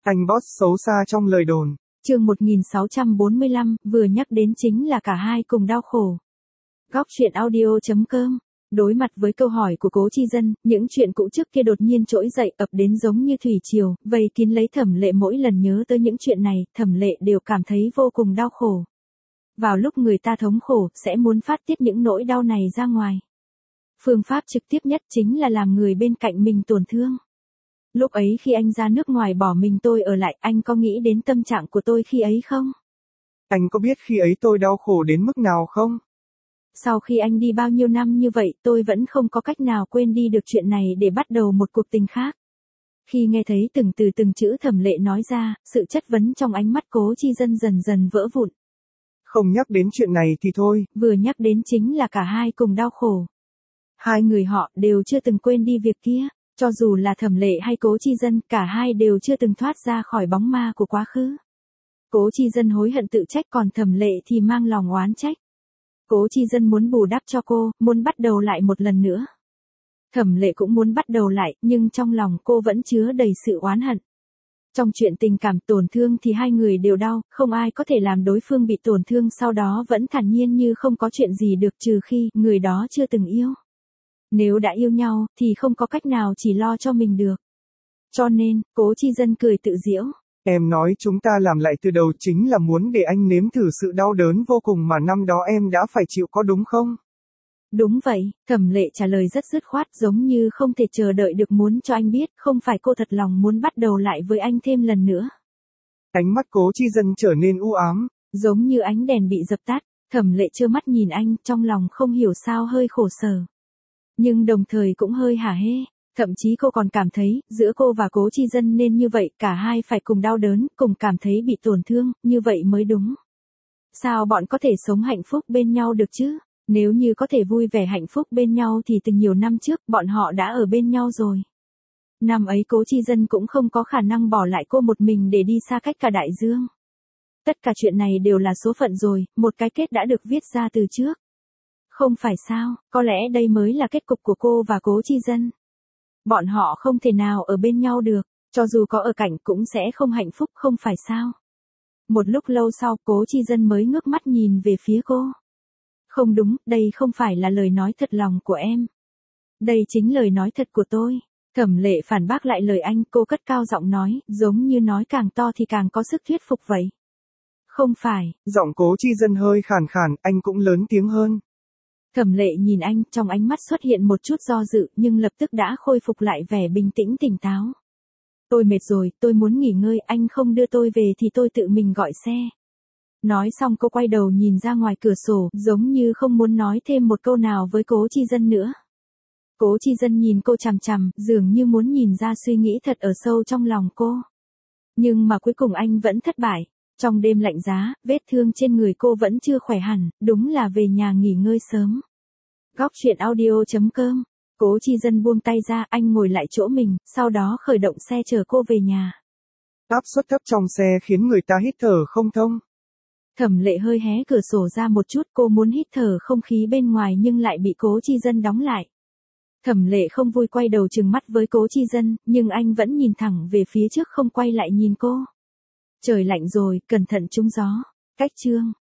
Anh boss xấu xa trong lời đồn. Chương 1645, vừa nhắc đến chính là cả hai cùng đau khổ. Góc truyện audio.com. Đối mặt với câu hỏi của Cố Chi Dân, những chuyện cũ trước kia đột nhiên trỗi dậy ập đến giống như thủy triều, vây kín lấy Thẩm Lệ. Mỗi lần nhớ tới những chuyện này, Thẩm Lệ đều cảm thấy vô cùng đau khổ. Vào lúc người ta thống khổ, sẽ muốn phát tiết những nỗi đau này ra ngoài. Phương pháp trực tiếp nhất chính là làm người bên cạnh mình tổn thương. Lúc ấy khi anh ra nước ngoài bỏ mình tôi ở lại, anh có nghĩ đến tâm trạng của tôi khi ấy không? Anh có biết khi ấy tôi đau khổ đến mức nào không? Sau khi anh đi bao nhiêu năm như vậy, tôi vẫn không có cách nào quên đi được chuyện này để bắt đầu một cuộc tình khác. Khi nghe thấy từng từ từng chữ Thẩm Lệ nói ra, sự chất vấn trong ánh mắt Cố Chi Dân dần dần vỡ vụn. Không nhắc đến chuyện này thì thôi. Vừa nhắc đến chính là cả hai cùng đau khổ. Hai người họ đều chưa từng quên đi việc kia. Cho dù là Thẩm Lệ hay Cố Chi Dân, cả hai đều chưa từng thoát ra khỏi bóng ma của quá khứ. Cố Chi Dân hối hận tự trách, còn Thẩm Lệ thì mang lòng oán trách. Cố Chi Dân muốn bù đắp cho cô, muốn bắt đầu lại một lần nữa. Thẩm Lệ cũng muốn bắt đầu lại, nhưng trong lòng cô vẫn chứa đầy sự oán hận. Trong chuyện tình cảm tổn thương thì hai người đều đau, không ai có thể làm đối phương bị tổn thương sau đó vẫn thản nhiên như không có chuyện gì được, trừ khi người đó chưa từng yêu. Nếu đã yêu nhau, thì không có cách nào chỉ lo cho mình được. Cho nên, Cố Chi Dân cười tự giễu. Em nói chúng ta làm lại từ đầu chính là muốn để anh nếm thử sự đau đớn vô cùng mà năm đó em đã phải chịu, có đúng không? Đúng vậy, Thẩm Lệ trả lời rất dứt khoát, giống như không thể chờ đợi được, muốn cho anh biết không phải cô thật lòng muốn bắt đầu lại với anh thêm lần nữa. Ánh mắt Cố Chi Dân trở nên u ám. Giống như ánh đèn bị dập tắt, Thẩm Lệ trơ mắt nhìn anh, trong lòng không hiểu sao hơi khổ sở. Nhưng đồng thời cũng hơi hả hê, thậm chí cô còn cảm thấy, giữa cô và Cố Chi Dân nên như vậy, cả hai phải cùng đau đớn, cùng cảm thấy bị tổn thương, như vậy mới đúng. Sao bọn có thể sống hạnh phúc bên nhau được chứ? Nếu như có thể vui vẻ hạnh phúc bên nhau thì từ nhiều năm trước, bọn họ đã ở bên nhau rồi. Năm ấy Cố Chi Dân cũng không có khả năng bỏ lại cô một mình để đi xa cách cả đại dương. Tất cả chuyện này đều là số phận rồi, một cái kết đã được viết ra từ trước. Không phải sao, có lẽ đây mới là kết cục của cô và Cố Chi Dân. Bọn họ không thể nào ở bên nhau được, cho dù có ở cạnh cũng sẽ không hạnh phúc, không phải sao. Một lúc lâu sau, Cố Chi Dân mới ngước mắt nhìn về phía cô. Không đúng, đây không phải là lời nói thật lòng của em. Đây chính lời nói thật của tôi. Thẩm Lệ phản bác lại lời anh, cô cất cao giọng nói, giống như nói càng to thì càng có sức thuyết phục vậy. Không phải. Giọng Cố Chi Dân hơi khàn khàn, anh cũng lớn tiếng hơn. Thẩm Lệ nhìn anh, trong ánh mắt xuất hiện một chút do dự, nhưng lập tức đã khôi phục lại vẻ bình tĩnh tỉnh táo. Tôi mệt rồi, tôi muốn nghỉ ngơi, anh không đưa tôi về thì tôi tự mình gọi xe. Nói xong cô quay đầu nhìn ra ngoài cửa sổ, giống như không muốn nói thêm một câu nào với Cố Chi Dân nữa. Cố Chi Dân nhìn cô chằm chằm, dường như muốn nhìn ra suy nghĩ thật ở sâu trong lòng cô. Nhưng mà cuối cùng anh vẫn thất bại. Trong đêm lạnh giá, vết thương trên người cô vẫn chưa khỏe hẳn, đúng là về nhà nghỉ ngơi sớm. Góc truyện audio.com. Cố Chi Dân buông tay ra, anh ngồi lại chỗ mình, sau đó khởi động xe chở cô về nhà. Áp suất thấp trong xe khiến người ta hít thở không thông. Thẩm Lệ hơi hé cửa sổ ra một chút, cô muốn hít thở không khí bên ngoài nhưng lại bị Cố Chi Dân đóng lại. Thẩm Lệ không vui quay đầu trừng mắt với Cố Chi Dân, nhưng anh vẫn nhìn thẳng về phía trước không quay lại nhìn cô. Trời lạnh rồi, cẩn thận trúng gió. Cách chương